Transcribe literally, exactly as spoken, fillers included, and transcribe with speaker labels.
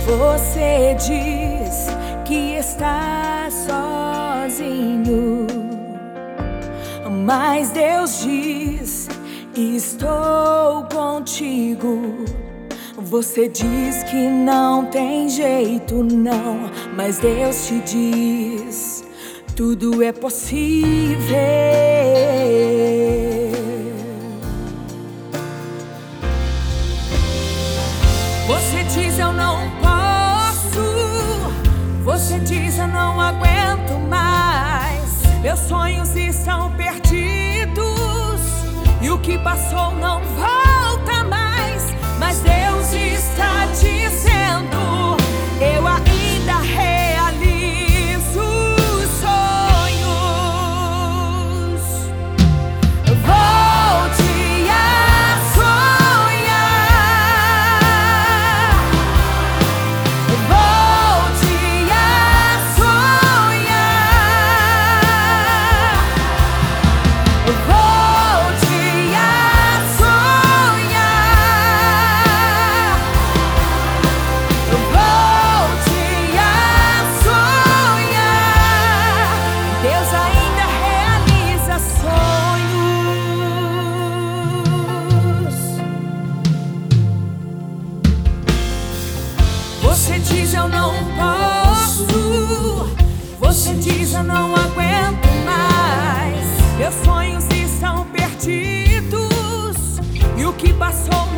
Speaker 1: Você diz que está sozinho, mas Deus diz: estou contigo. Você diz que não tem jeito, não, mas Deus te diz: tudo é possível. Você diz: eu não posso. Você diz: eu não aguento mais. Meus sonhos estão perdidos e o que passou não volta mais. Mas Deus está dizendo: eu ainda realizo sonhos. Volte a sonhar. Volte a sonhar. Volte a sonhar. Volte a sonhar. Deus ainda realiza sonhos. Você diz: eu não posso. Você diz: eu não aguento mais. Meus sonhos estão perdidos e o que passou